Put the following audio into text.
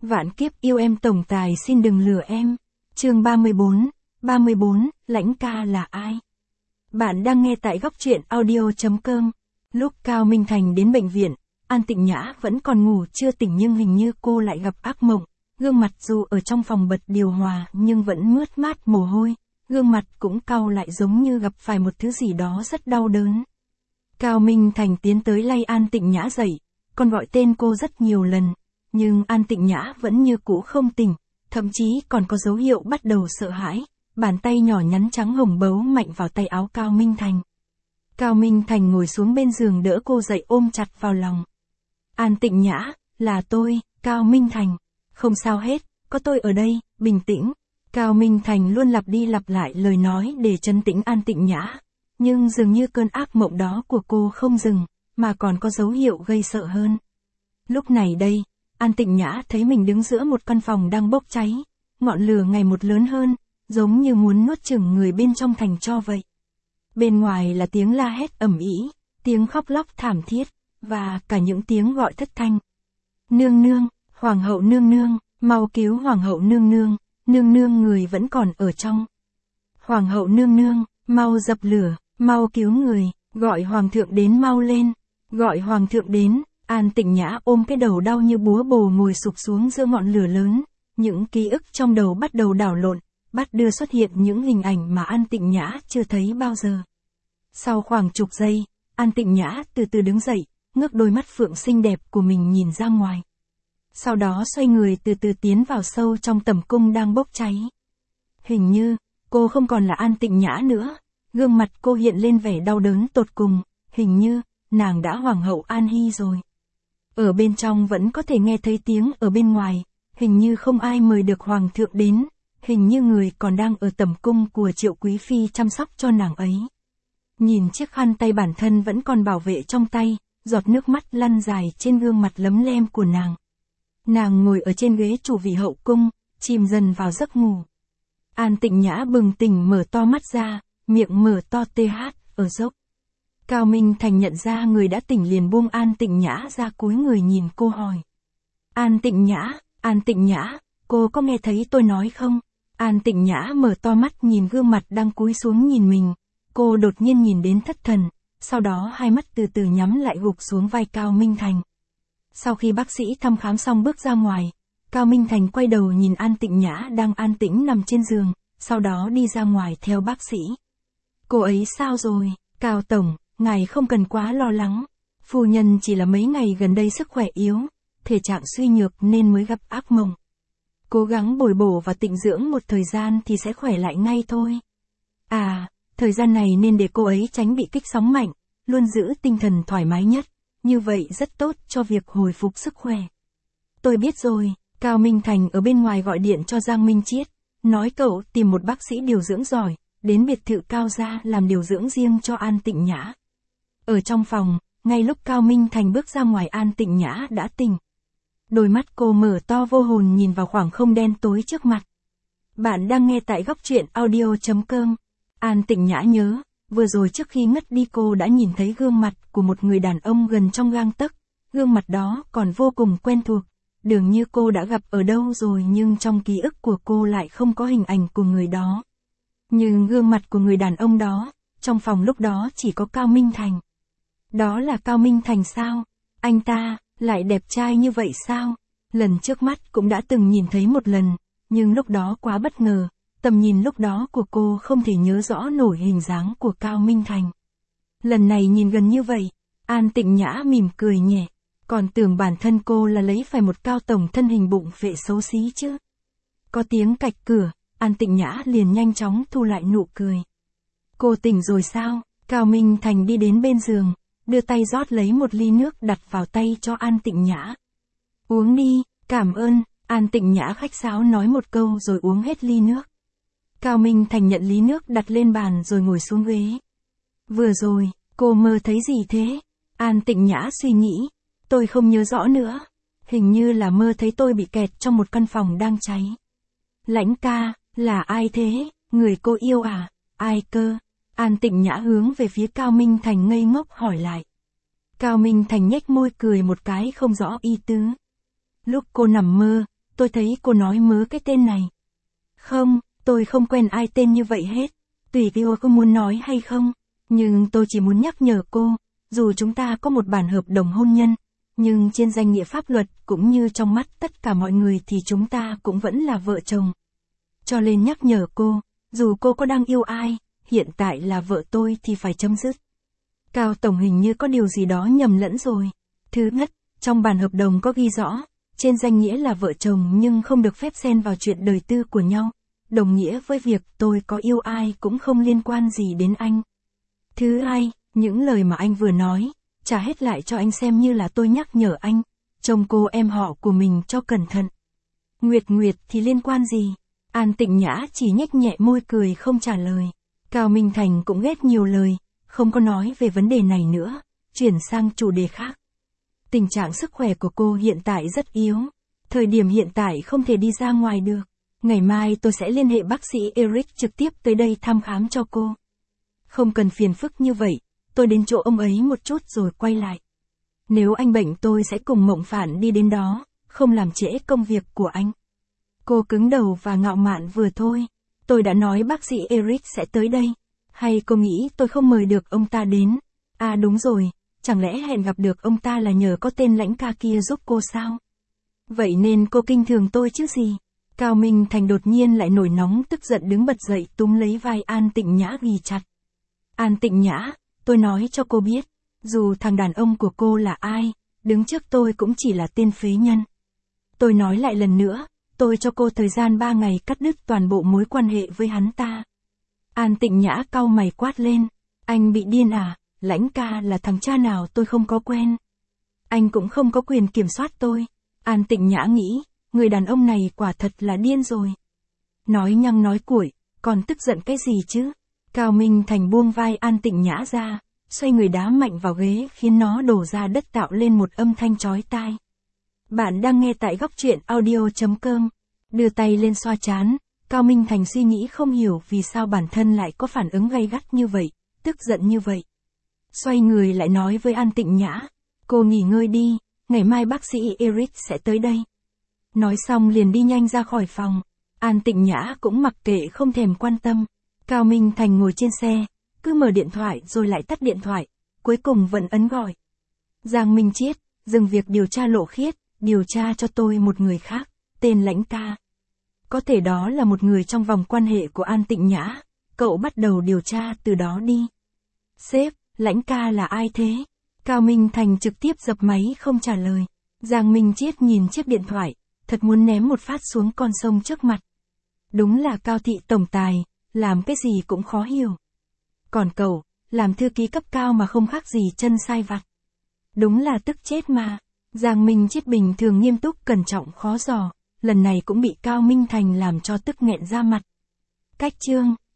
Vạn kiếp yêu em tổng tài xin đừng lừa em. Chương 34, Lãnh ca là ai? Bạn đang nghe tại góc truyện audio.com. Lúc Cao Minh Thành đến bệnh viện, An Tịnh Nhã vẫn còn ngủ chưa tỉnh nhưng hình như cô lại gặp ác mộng. Gương mặt dù ở trong phòng bật điều hòa nhưng vẫn mướt mát mồ hôi. Gương mặt cũng cau lại giống như gặp phải một thứ gì đó rất đau đớn. Cao Minh Thành tiến tới lay An Tịnh Nhã dậy, còn gọi tên cô rất nhiều lần. Nhưng An Tịnh Nhã vẫn như cũ không tỉnh, thậm chí còn có dấu hiệu bắt đầu sợ hãi. Bàn tay nhỏ nhắn trắng hồng bấu mạnh vào tay áo Cao Minh Thành. Cao Minh Thành ngồi xuống bên giường đỡ cô dậy ôm chặt vào lòng. An Tịnh Nhã, là tôi, Cao Minh Thành. Không sao hết, có tôi ở đây, bình tĩnh. Cao Minh Thành luôn lặp đi lặp lại lời nói để trấn tĩnh An Tịnh Nhã. Nhưng dường như cơn ác mộng đó của cô không dừng, mà còn có dấu hiệu gây sợ hơn. Lúc này đây, An Tịnh Nhã thấy mình đứng giữa một căn phòng đang bốc cháy. Ngọn lửa ngày một lớn hơn, giống như muốn nuốt chửng người bên trong thành tro vậy. Bên ngoài là tiếng la hét ầm ĩ, tiếng khóc lóc thảm thiết, và cả những tiếng gọi thất thanh. Nương nương, hoàng hậu nương nương, mau cứu hoàng hậu nương nương người vẫn còn ở trong. Hoàng hậu nương nương, mau dập lửa, mau cứu người, gọi hoàng thượng đến mau lên, gọi hoàng thượng đến. An Tịnh Nhã ôm cái đầu đau như búa bổ ngồi sụp xuống giữa ngọn lửa lớn, những ký ức trong đầu bắt đầu đảo lộn, bắt đưa xuất hiện những hình ảnh mà An Tịnh Nhã chưa thấy bao giờ. Sau khoảng chục giây, An Tịnh Nhã từ từ đứng dậy, ngước đôi mắt phượng xinh đẹp của mình nhìn ra ngoài. Sau đó xoay người từ từ tiến vào sâu trong tẩm cung đang bốc cháy. Hình như, cô không còn là An Tịnh Nhã nữa, gương mặt cô hiện lên vẻ đau đớn tột cùng, hình như, nàng đã hoàng hậu An Hy rồi. Ở bên trong vẫn có thể nghe thấy tiếng ở bên ngoài, hình như không ai mời được hoàng thượng đến, hình như người còn đang ở tẩm cung của Triệu Quý Phi chăm sóc cho nàng ấy. Nhìn chiếc khăn tay bản thân vẫn còn bảo vệ trong tay, giọt nước mắt lăn dài trên gương mặt lấm lem của nàng. Nàng ngồi ở trên ghế chủ vị hậu cung, chìm dần vào giấc ngủ. An Tịnh Nhã bừng tỉnh mở to mắt ra, miệng mở to th, ở dốc. Cao Minh Thành nhận ra người đã tỉnh liền buông An Tịnh Nhã ra cúi người nhìn cô hỏi. An Tịnh Nhã, cô có nghe thấy tôi nói không? An Tịnh Nhã mở to mắt nhìn gương mặt đang cúi xuống nhìn mình. Cô đột nhiên nhìn đến thất thần, sau đó hai mắt từ từ nhắm lại gục xuống vai Cao Minh Thành. Sau khi bác sĩ thăm khám xong bước ra ngoài, Cao Minh Thành quay đầu nhìn An Tịnh Nhã đang an tĩnh nằm trên giường, sau đó đi ra ngoài theo bác sĩ. Cô ấy sao rồi, Cao Tổng, ngài không cần quá lo lắng. Phu nhân chỉ là mấy ngày gần đây sức khỏe yếu, thể trạng suy nhược nên mới gặp ác mộng. Cố gắng bồi bổ và tịnh dưỡng một thời gian thì sẽ khỏe lại ngay thôi. À, thời gian này nên để cô ấy tránh bị kích sóng mạnh, luôn giữ tinh thần thoải mái nhất, như vậy rất tốt cho việc hồi phục sức khỏe. Tôi biết rồi, Cao Minh Thành ở bên ngoài gọi điện cho Giang Minh Chiết, nói cậu tìm một bác sĩ điều dưỡng giỏi, đến biệt thự Cao gia làm điều dưỡng riêng cho An Tịnh Nhã. Ở trong phòng, ngay lúc Cao Minh Thành bước ra ngoài An Tịnh Nhã đã tỉnh. Đôi mắt cô mở to vô hồn nhìn vào khoảng không đen tối trước mặt. Bạn đang nghe tại góc truyện audio.com. An Tịnh Nhã nhớ, vừa rồi trước khi ngất đi cô đã nhìn thấy gương mặt của một người đàn ông gần trong gang tấc. Gương mặt đó còn vô cùng quen thuộc, dường như cô đã gặp ở đâu rồi nhưng trong ký ức của cô lại không có hình ảnh của người đó. Nhưng gương mặt của người đàn ông đó, trong phòng lúc đó chỉ có Cao Minh Thành. Đó là Cao Minh Thành sao? Anh ta, lại đẹp trai như vậy sao? Lần trước mắt cũng đã từng nhìn thấy một lần, nhưng lúc đó quá bất ngờ, tầm nhìn lúc đó của cô không thể nhớ rõ nổi hình dáng của Cao Minh Thành. Lần này nhìn gần như vậy, An Tịnh Nhã mỉm cười nhẹ, còn tưởng bản thân cô là lấy phải một Cao Tổng thân hình bụng phệ xấu xí chứ. Có tiếng cạch cửa, An Tịnh Nhã liền nhanh chóng thu lại nụ cười. Cô tỉnh rồi sao? Cao Minh Thành đi đến bên giường, đưa tay rót lấy một ly nước đặt vào tay cho An Tịnh Nhã. Uống đi, cảm ơn, An Tịnh Nhã khách sáo nói một câu rồi uống hết ly nước. Cao Minh Thành nhận ly nước đặt lên bàn rồi ngồi xuống ghế. Vừa rồi, cô mơ thấy gì thế? An Tịnh Nhã suy nghĩ, tôi không nhớ rõ nữa. Hình như là mơ thấy tôi bị kẹt trong một căn phòng đang cháy. Lãnh ca, là ai thế? Người cô yêu à? Ai cơ? An Tịnh Nhã hướng về phía Cao Minh Thành ngây ngốc hỏi lại. Cao Minh Thành nhếch môi cười một cái không rõ ý tứ. Lúc cô nằm mơ, tôi thấy cô nói mớ cái tên này. Không, tôi không quen ai tên như vậy hết. Tùy cô có muốn nói hay không. Nhưng tôi chỉ muốn nhắc nhở cô, dù chúng ta có một bản hợp đồng hôn nhân, nhưng trên danh nghĩa pháp luật cũng như trong mắt tất cả mọi người thì chúng ta cũng vẫn là vợ chồng. Cho nên nhắc nhở cô, dù cô có đang yêu ai, hiện tại là vợ tôi thì phải chấm dứt. Cao Tổng hình như có điều gì đó nhầm lẫn rồi. Thứ nhất, trong bản hợp đồng có ghi rõ, trên danh nghĩa là vợ chồng nhưng không được phép xen vào chuyện đời tư của nhau, đồng nghĩa với việc tôi có yêu ai cũng không liên quan gì đến anh. Thứ hai, những lời mà anh vừa nói, trả hết lại cho anh xem như là tôi nhắc nhở anh, trông cô em họ của mình cho cẩn thận. Nguyệt thì liên quan gì? An Tịnh Nhã chỉ nhếch nhẹ môi cười không trả lời. Cao Minh Thành cũng ghét nhiều lời, không có nói về vấn đề này nữa, chuyển sang chủ đề khác. Tình trạng sức khỏe của cô hiện tại rất yếu. Thời điểm hiện tại không thể đi ra ngoài được. Ngày mai tôi sẽ liên hệ bác sĩ Eric trực tiếp tới đây thăm khám cho cô. Không cần phiền phức như vậy, tôi đến chỗ ông ấy một chút rồi quay lại. Nếu anh bệnh tôi sẽ cùng Mộng Phản đi đến đó, không làm trễ công việc của anh. Cô cứng đầu và ngạo mạn vừa thôi. Tôi đã nói bác sĩ Eric sẽ tới đây. Hay cô nghĩ tôi không mời được ông ta đến? À đúng rồi, chẳng lẽ hẹn gặp được ông ta là nhờ có tên Lãnh Ca kia giúp cô sao? Vậy nên cô kinh thường tôi chứ gì? Cao Minh Thành đột nhiên lại nổi nóng tức giận đứng bật dậy túm lấy vai An Tịnh Nhã ghì chặt. An Tịnh Nhã, tôi nói cho cô biết, dù thằng đàn ông của cô là ai, đứng trước tôi cũng chỉ là tên phế nhân. Tôi nói lại lần nữa, tôi cho cô thời gian 3 ngày cắt đứt toàn bộ mối quan hệ với hắn ta. An Tịnh Nhã cau mày quát lên, anh bị điên à, Lãnh Ca là thằng cha nào tôi không có quen. Anh cũng không có quyền kiểm soát tôi. An Tịnh Nhã nghĩ, người đàn ông này quả thật là điên rồi. Nói nhăng nói cuội, còn tức giận cái gì chứ? Cao Minh Thành buông vai An Tịnh Nhã ra, xoay người đá mạnh vào ghế khiến nó đổ ra đất tạo lên một âm thanh chói tai. Bạn đang nghe tại góc truyện audio.com. Đưa tay lên xoa trán, Cao Minh Thành suy nghĩ không hiểu vì sao bản thân lại có phản ứng gay gắt như vậy, tức giận như vậy. Xoay người lại nói với An Tịnh Nhã, cô nghỉ ngơi đi, ngày mai bác sĩ Eric sẽ tới đây. Nói xong liền đi nhanh ra khỏi phòng. An Tịnh Nhã cũng mặc kệ không thèm quan tâm. Cao Minh Thành ngồi trên xe, cứ mở điện thoại rồi lại tắt điện thoại, cuối cùng vẫn ấn gọi. Giang Minh Chiết, dừng việc điều tra Lộ Khiết, điều tra cho tôi một người khác, tên Lãnh Ca. Có thể đó là một người trong vòng quan hệ của An Tịnh Nhã, cậu bắt đầu điều tra từ đó đi. Sếp, Lãnh Ca là ai thế? Cao Minh Thành trực tiếp dập máy không trả lời. Giang Minh Chiết nhìn chiếc điện thoại, thật muốn ném một phát xuống con sông trước mặt. Đúng là Cao thị tổng tài, làm cái gì cũng khó hiểu. Còn cậu, làm thư ký cấp cao mà không khác gì chân sai vặt. Đúng là tức chết mà. Giang Minh Chiết bình thường nghiêm túc cẩn trọng khó dò, lần này cũng bị Cao Minh Thành làm cho tức nghẹn ra mặt. Cách chương